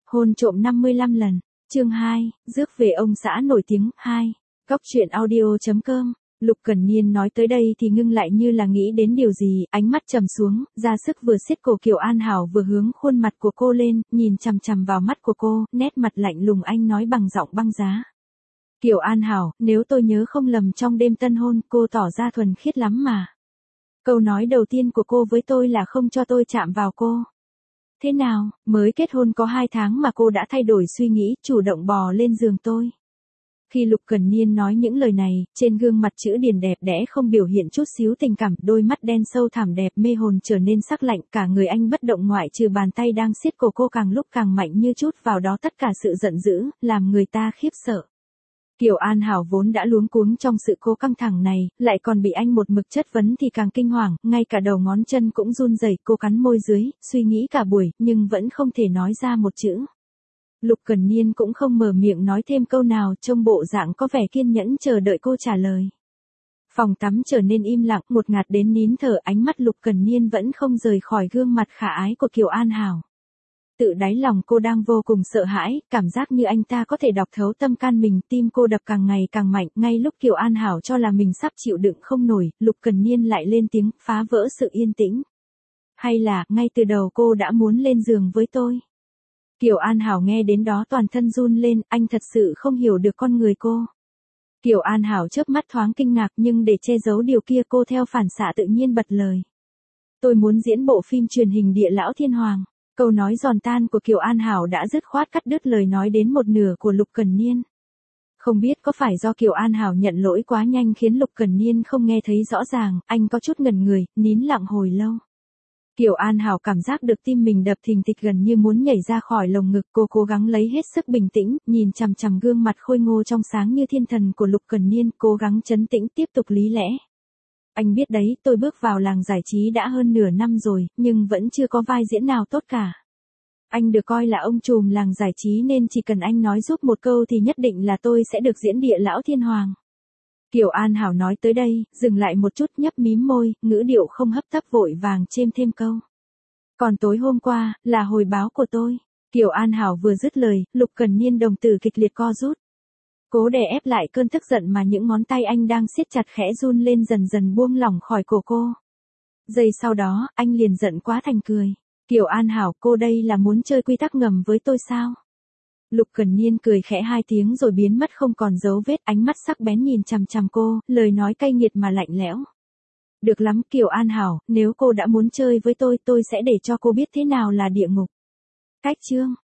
Hôn trộm 55 lần. Chương 2, rước về ông xã nổi tiếng 2. Góc truyện audio.com. Lục Cẩn Niên nói tới đây thì ngưng lại như là nghĩ đến điều gì, ánh mắt trầm xuống, ra sức vừa siết cổ Kiều An Hảo vừa hướng khuôn mặt của cô lên, nhìn chằm chằm vào mắt của cô, nét mặt lạnh lùng anh nói bằng giọng băng giá. Kiều An Hảo, nếu tôi nhớ không lầm trong đêm tân hôn cô tỏ ra thuần khiết lắm mà. Câu nói đầu tiên của cô với tôi là không cho tôi chạm vào cô. Thế nào, mới kết hôn có 2 tháng mà cô đã thay đổi suy nghĩ, chủ động bò lên giường tôi. Khi Lục Cẩn Niên nói những lời này, trên gương mặt chữ điền đẹp đẽ không biểu hiện chút xíu tình cảm, đôi mắt đen sâu thẳm đẹp mê hồn trở nên sắc lạnh, cả người anh bất động ngoại trừ bàn tay đang siết cổ cô càng lúc càng mạnh như chút vào đó tất cả sự giận dữ, làm người ta khiếp sợ. Kiều An Hảo vốn đã luống cuống trong sự cố căng thẳng này, lại còn bị anh một mực chất vấn thì càng kinh hoàng, ngay cả đầu ngón chân cũng run rẩy, cô cắn môi dưới, suy nghĩ cả buổi, nhưng vẫn không thể nói ra một chữ. Lục Cẩn Niên cũng không mở miệng nói thêm câu nào, trông bộ dạng có vẻ kiên nhẫn chờ đợi cô trả lời. Phòng tắm trở nên im lặng, một ngạt đến nín thở, ánh mắt Lục Cẩn Niên vẫn không rời khỏi gương mặt khả ái của Kiều An Hảo. Tự đáy lòng cô đang vô cùng sợ hãi, cảm giác như anh ta có thể đọc thấu tâm can mình, tim cô đập càng ngày càng mạnh, ngay lúc Kiều An Hảo cho là mình sắp chịu đựng không nổi, Lục Cẩn Niên lại lên tiếng, phá vỡ sự yên tĩnh. Hay là, ngay từ đầu cô đã muốn lên giường với tôi? Kiều An Hảo nghe đến đó toàn thân run lên, anh thật sự không hiểu được con người cô. Kiều An Hảo chớp mắt thoáng kinh ngạc nhưng để che giấu điều kia cô theo phản xạ tự nhiên bật lời. Tôi muốn diễn bộ phim truyền hình Địa Lão Thiên Hoàng. Câu nói giòn tan của Kiều An Hảo đã dứt khoát cắt đứt lời nói đến một nửa của Lục Cẩn Niên. Không biết có phải do Kiều An Hảo nhận lỗi quá nhanh khiến Lục Cẩn Niên không nghe thấy rõ ràng, anh có chút ngẩn người, nín lặng hồi lâu. Kiều An Hảo cảm giác được tim mình đập thình thịch gần như muốn nhảy ra khỏi lồng ngực, cô cố gắng lấy hết sức bình tĩnh, nhìn chằm chằm gương mặt khôi ngô trong sáng như thiên thần của Lục Cẩn Niên, cố gắng trấn tĩnh tiếp tục lý lẽ. Anh biết đấy, tôi bước vào làng giải trí đã hơn nửa năm rồi, nhưng vẫn chưa có vai diễn nào tốt cả. Anh được coi là ông trùm làng giải trí nên chỉ cần anh nói giúp một câu thì nhất định là tôi sẽ được diễn Địa Lão Thiên Hoàng. Kiều An Hảo nói tới đây, dừng lại một chút nhấp mím môi, ngữ điệu không hấp tấp vội vàng chêm thêm câu. Còn tối hôm qua, là hồi báo của tôi. Kiều An Hảo vừa dứt lời, Lục Cẩn Niên đồng tử kịch liệt co rút. Cố đè ép lại cơn tức giận mà những ngón tay anh đang siết chặt khẽ run lên dần dần buông lỏng khỏi cổ cô. Giây sau đó, anh liền giận quá thành cười. Kiều An Hảo, cô đây là muốn chơi quy tắc ngầm với tôi sao? Lục Cẩn Niên cười khẽ 2 tiếng rồi biến mất không còn dấu vết, ánh mắt sắc bén nhìn chằm chằm cô, lời nói cay nghiệt mà lạnh lẽo. Được lắm Kiều An Hảo, nếu cô đã muốn chơi với tôi sẽ để cho cô biết thế nào là địa ngục. Cách chương